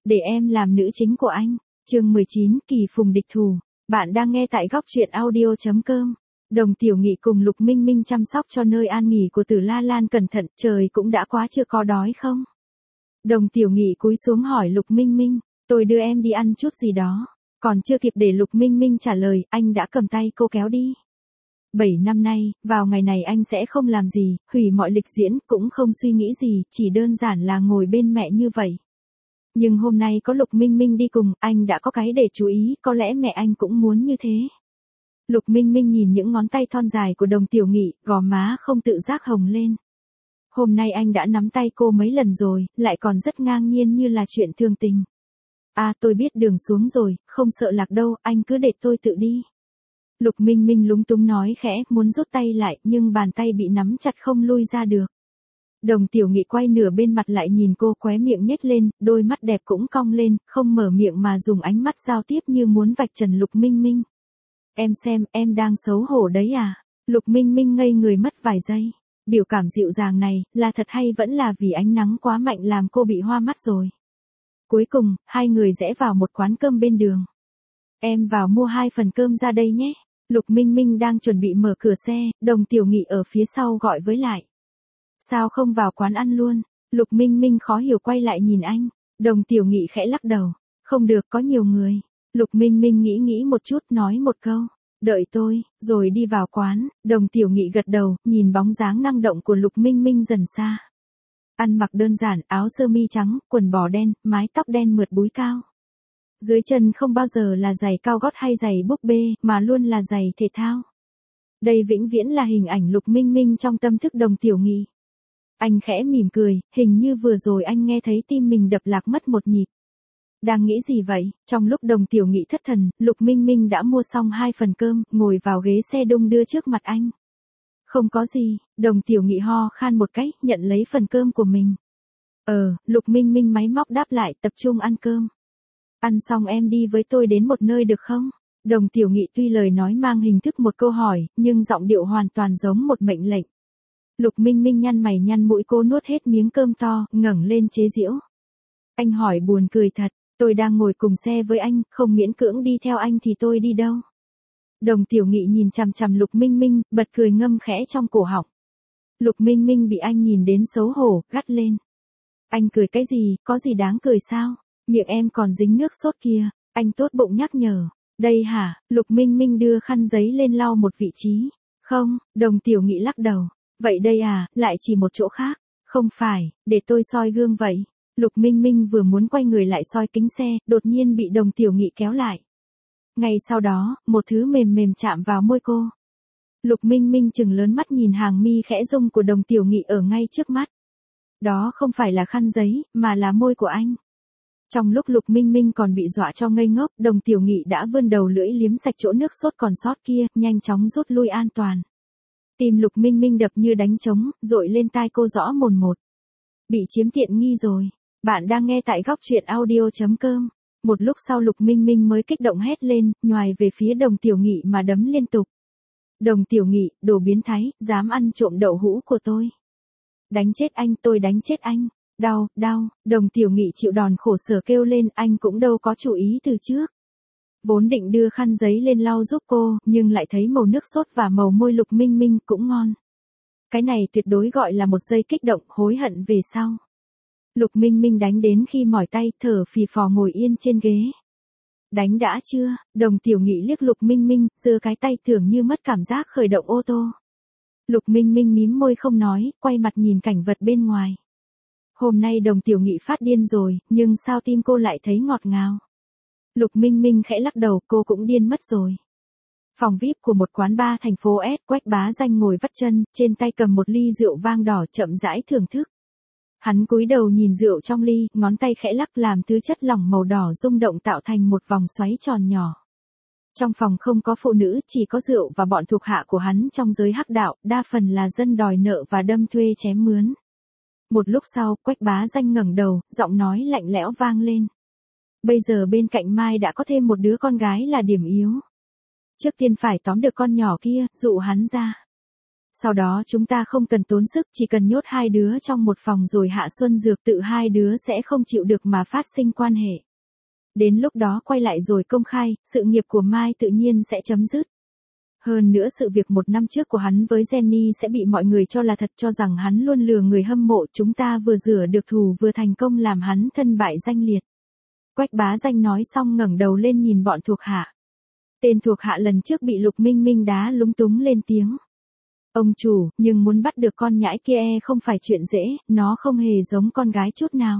Để em làm nữ chính của anh. Chương 19, Kỳ phùng địch thủ. Bạn đang nghe tại góc truyện audio.com. Đồng Tiểu Nghị cùng Lục Minh Minh chăm sóc cho nơi an nghỉ của Tử La Lan cẩn thận, trời cũng đã quá chưa có đói không? Đồng Tiểu Nghị cúi xuống hỏi Lục Minh Minh, tôi đưa em đi ăn chút gì đó. Còn chưa kịp để Lục Minh Minh trả lời, anh đã cầm tay cô kéo đi. 7 năm nay, vào ngày này anh sẽ không làm gì, hủy mọi lịch diễn, cũng không suy nghĩ gì, chỉ đơn giản là ngồi bên mẹ như vậy. Nhưng hôm nay có Lục Minh Minh đi cùng, anh đã có cái để chú ý, có lẽ mẹ anh cũng muốn như thế. Lục Minh Minh nhìn những ngón tay thon dài của Đồng Tiểu Nghị, gò má không tự giác hồng lên. Hôm nay anh đã nắm tay cô mấy lần rồi, lại còn rất ngang nhiên như là chuyện thương tình. À, tôi biết đường xuống rồi, không sợ lạc đâu, anh cứ để tôi tự đi. Lục Minh Minh lúng túng nói khẽ, muốn rút tay lại, nhưng bàn tay bị nắm chặt không lui ra được. Đồng Tiểu Nghị quay nửa bên mặt lại nhìn cô, khóe miệng nhếch lên, đôi mắt đẹp cũng cong lên, không mở miệng mà dùng ánh mắt giao tiếp như muốn vạch trần Lục Minh Minh. Em xem, em đang xấu hổ đấy à? Lục Minh Minh ngây người mất vài giây. Biểu cảm dịu dàng này, là thật hay vẫn là vì ánh nắng quá mạnh làm cô bị hoa mắt rồi? Cuối cùng, hai người rẽ vào một quán cơm bên đường. Em vào mua 2 phần cơm ra đây nhé. Lục Minh Minh đang chuẩn bị mở cửa xe, Đồng Tiểu Nghị ở phía sau gọi với lại. Sao không vào quán ăn luôn? Lục Minh Minh khó hiểu quay lại nhìn anh. Đồng Tiểu Nghị khẽ lắc đầu. Không được, có nhiều người. Lục Minh Minh nghĩ một chút, nói một câu. Đợi tôi, rồi đi vào quán. Đồng Tiểu Nghị gật đầu, nhìn bóng dáng năng động của Lục Minh Minh dần xa. Ăn mặc đơn giản, áo sơ mi trắng, quần bò đen, mái tóc đen mượt búi cao. Dưới chân không bao giờ là giày cao gót hay giày búp bê, mà luôn là giày thể thao. Đây vĩnh viễn là hình ảnh Lục Minh Minh trong tâm thức Đồng Tiểu Nghị. Anh khẽ mỉm cười, hình như vừa rồi anh nghe thấy tim mình đập lạc mất một nhịp. Đang nghĩ gì vậy? Trong lúc Đồng Tiểu Nghị thất thần, Lục Minh Minh đã mua xong 2 phần cơm, ngồi vào ghế xe đung đưa trước mặt anh. Không có gì, Đồng Tiểu Nghị ho khan một cái, nhận lấy phần cơm của mình. Lục Minh Minh máy móc đáp lại, tập trung ăn cơm. Ăn xong em đi với tôi đến một nơi được không? Đồng Tiểu Nghị tuy lời nói mang hình thức một câu hỏi, nhưng giọng điệu hoàn toàn giống một mệnh lệnh. Lục Minh Minh nhăn mày nhăn mũi, cô nuốt hết miếng cơm to, ngẩng lên chế giễu. Anh hỏi buồn cười thật, tôi đang ngồi cùng xe với anh, không miễn cưỡng đi theo anh thì tôi đi đâu? Đồng Tiểu Nghị nhìn chằm chằm Lục Minh Minh, bật cười ngâm khẽ trong cổ họng. Lục Minh Minh bị anh nhìn đến xấu hổ, gắt lên. Anh cười cái gì, có gì đáng cười sao? Miệng em còn dính nước sốt kia, anh tốt bụng nhắc nhở. Đây hả? Lục Minh Minh đưa khăn giấy lên lau một vị trí. Không, Đồng Tiểu Nghị lắc đầu. Vậy đây à, lại chỉ một chỗ khác. Không phải, để tôi soi gương vậy. Lục Minh Minh vừa muốn quay người lại soi kính xe, đột nhiên bị Đồng Tiểu Nghị kéo lại. Ngay sau đó, một thứ mềm mềm chạm vào môi cô. Lục Minh Minh trừng lớn mắt nhìn hàng mi khẽ rung của Đồng Tiểu Nghị ở ngay trước mắt. Đó không phải là khăn giấy, mà là môi của anh. Trong lúc Lục Minh Minh còn bị dọa cho ngây ngốc, Đồng Tiểu Nghị đã vươn đầu lưỡi liếm sạch chỗ nước sốt còn sót kia, nhanh chóng rút lui an toàn. Tim Lục Minh Minh đập như đánh trống, dội lên tai cô rõ mồn một. Bị chiếm tiện nghi rồi. Bạn đang nghe tại góc truyện audio.com. Một lúc sau Lục Minh Minh mới kích động hét lên, nhoài về phía Đồng Tiểu Nghị mà đấm liên tục. Đồng Tiểu Nghị, đồ biến thái, dám ăn trộm đậu hũ của tôi. Đánh chết anh, tôi đánh chết anh. Đau, đau, Đồng Tiểu Nghị chịu đòn khổ sở kêu lên, anh cũng đâu có chú ý từ trước. Vốn định đưa khăn giấy lên lau giúp cô, nhưng lại thấy màu nước sốt và màu môi Lục Minh Minh cũng ngon. Cái này tuyệt đối gọi là một giây kích động, hối hận về sau. Lục Minh Minh đánh đến khi mỏi tay, thở phì phò ngồi yên trên ghế. Đánh đã chưa? Đồng Tiểu Nghị liếc Lục Minh Minh, giơ cái tay tưởng như mất cảm giác khởi động ô tô. Lục Minh Minh mím môi không nói, quay mặt nhìn cảnh vật bên ngoài. Hôm nay Đồng Tiểu Nghị phát điên rồi, nhưng sao tim cô lại thấy ngọt ngào? Lục Minh Minh khẽ lắc đầu, cô cũng điên mất rồi. Phòng VIP của một quán bar thành phố S, Quách Bá Danh ngồi vắt chân, trên tay cầm một ly rượu vang đỏ chậm rãi thưởng thức. Hắn cúi đầu nhìn rượu trong ly, ngón tay khẽ lắc làm thứ chất lỏng màu đỏ rung động tạo thành một vòng xoáy tròn nhỏ. Trong phòng không có phụ nữ, chỉ có rượu và bọn thuộc hạ của hắn trong giới hắc đạo, đa phần là dân đòi nợ và đâm thuê chém mướn. Một lúc sau, Quách Bá Danh ngẩng đầu, giọng nói lạnh lẽo vang lên. Bây giờ bên cạnh Mai đã có thêm một đứa con gái là điểm yếu. Trước tiên phải tóm được con nhỏ kia, dụ hắn ra. Sau đó chúng ta không cần tốn sức, chỉ cần nhốt hai đứa trong một phòng rồi hạ xuân dược, tự hai đứa sẽ không chịu được mà phát sinh quan hệ. Đến lúc đó quay lại rồi công khai, sự nghiệp của Mai tự nhiên sẽ chấm dứt. Hơn nữa sự việc 1 năm trước của hắn với Jenny sẽ bị mọi người cho là thật, cho rằng hắn luôn lừa người hâm mộ, chúng ta vừa rửa được thù vừa thành công làm hắn thân bại danh liệt. Quách Bá Danh nói xong ngẩng đầu lên nhìn bọn thuộc hạ. Tên thuộc hạ lần trước bị Lục Minh Minh đá lúng túng lên tiếng. Ông chủ, nhưng muốn bắt được con nhãi kia không phải chuyện dễ, nó không hề giống con gái chút nào.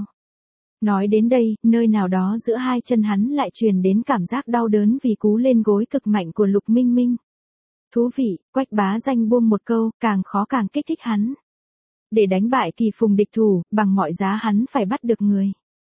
Nói đến đây, nơi nào đó giữa hai chân hắn lại truyền đến cảm giác đau đớn vì cú lên gối cực mạnh của Lục Minh Minh. Thú vị, Quách Bá Danh buông một câu, càng khó càng kích thích hắn. Để đánh bại Kỳ Phùng địch thủ, bằng mọi giá hắn phải bắt được người.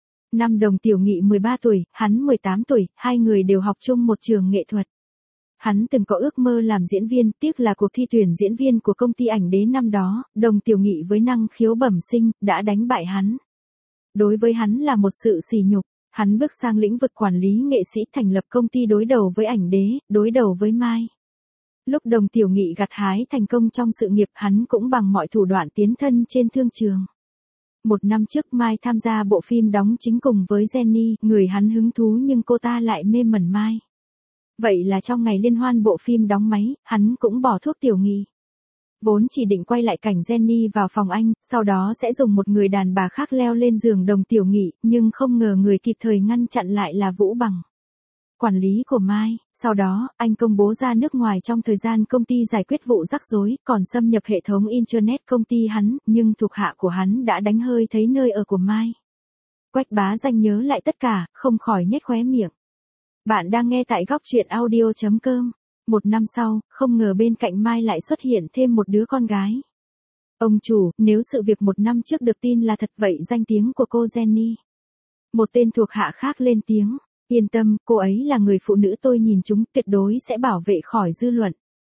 Năm Đồng Tiểu Nghị 13 tuổi, hắn 18 tuổi, hai người đều học chung một trường nghệ thuật. Hắn từng có ước mơ làm diễn viên, tiếc là cuộc thi tuyển diễn viên của công ty ảnh đế năm đó, Đồng Tiểu Nghị với năng khiếu bẩm sinh, đã đánh bại hắn. Đối với hắn là một sự sỉ nhục, hắn bước sang lĩnh vực quản lý nghệ sĩ, thành lập công ty đối đầu với ảnh đế, đối đầu với Mai. Lúc Đồng Tiểu Nghị gặt hái thành công trong sự nghiệp, hắn cũng bằng mọi thủ đoạn tiến thân trên thương trường. 1 năm trước Mai tham gia bộ phim đóng chính cùng với Jenny, người hắn hứng thú nhưng cô ta lại mê mẩn Mai. Vậy là trong ngày liên hoan bộ phim đóng máy, hắn cũng bỏ thuốc Tiểu Nghị. Vốn chỉ định quay lại cảnh Jenny vào phòng anh, sau đó sẽ dùng một người đàn bà khác leo lên giường Đồng Tiểu Nghị, nhưng không ngờ người kịp thời ngăn chặn lại là Vũ Bằng, quản lý của Mai. Sau đó, anh công bố ra nước ngoài trong thời gian công ty giải quyết vụ rắc rối, còn xâm nhập hệ thống Internet công ty hắn, nhưng thuộc hạ của hắn đã đánh hơi thấy nơi ở của Mai. Quách Bá Danh nhớ lại tất cả, không khỏi nhếch khóe miệng. Bạn đang nghe tại góc truyện audio.com. 1 năm sau, không ngờ bên cạnh Mai lại xuất hiện thêm một đứa con gái. Ông chủ, nếu sự việc 1 năm trước được tin là thật vậy danh tiếng của cô Jenny. Một tên thuộc hạ khác lên tiếng. Yên tâm, cô ấy là người phụ nữ tôi nhìn chúng, tuyệt đối sẽ bảo vệ khỏi dư luận.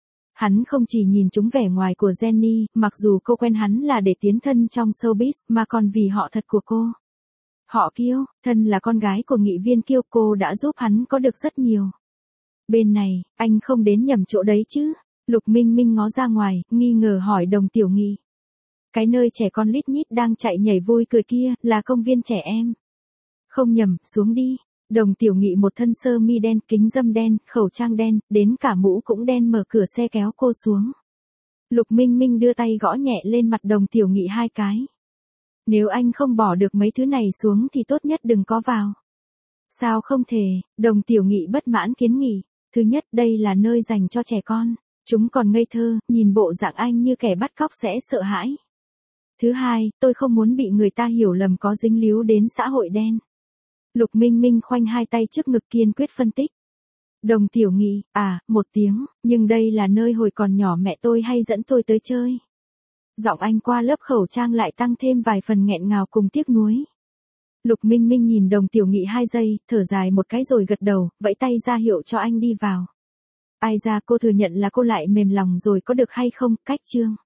Hắn không chỉ nhìn chúng vẻ ngoài của Jenny, mặc dù cô quen hắn là để tiến thân trong showbiz, mà còn vì họ thật của cô. Họ Kiêu, thân là con gái của nghị viên Kiêu, cô đã giúp hắn có được rất nhiều. Bên này, anh không đến nhầm chỗ đấy chứ? Lục Minh Minh ngó ra ngoài, nghi ngờ hỏi Đồng Tiểu Nghị. Cái nơi trẻ con lít nhít đang chạy nhảy vui cười kia, là công viên trẻ em. Không nhầm, xuống đi. Đồng Tiểu Nghị một thân sơ mi đen, kính râm đen, khẩu trang đen, đến cả mũ cũng đen, mở cửa xe kéo cô xuống. Lục Minh Minh đưa tay gõ nhẹ lên mặt Đồng Tiểu Nghị 2 cái. Nếu anh không bỏ được mấy thứ này xuống thì tốt nhất đừng có vào. Sao không thể? Đồng Tiểu Nghị bất mãn kiến nghị. Thứ nhất, đây là nơi dành cho trẻ con. Chúng còn ngây thơ, nhìn bộ dạng anh như kẻ bắt cóc sẽ sợ hãi. Thứ hai, tôi không muốn bị người ta hiểu lầm có dính líu đến xã hội đen. Lục Minh Minh khoanh 2 tay trước ngực kiên quyết phân tích. Đồng Tiểu Nghị, một tiếng, nhưng đây là nơi hồi còn nhỏ mẹ tôi hay dẫn tôi tới chơi. Giọng anh qua lớp khẩu trang lại tăng thêm vài phần nghẹn ngào cùng tiếc nuối. Lục Minh Minh nhìn Đồng Tiểu Nghị 2 giây, thở dài một cái rồi gật đầu, vẫy tay ra hiệu cho anh đi vào. Ai ra, cô thừa nhận là cô lại mềm lòng rồi có được hay không? Cách chương.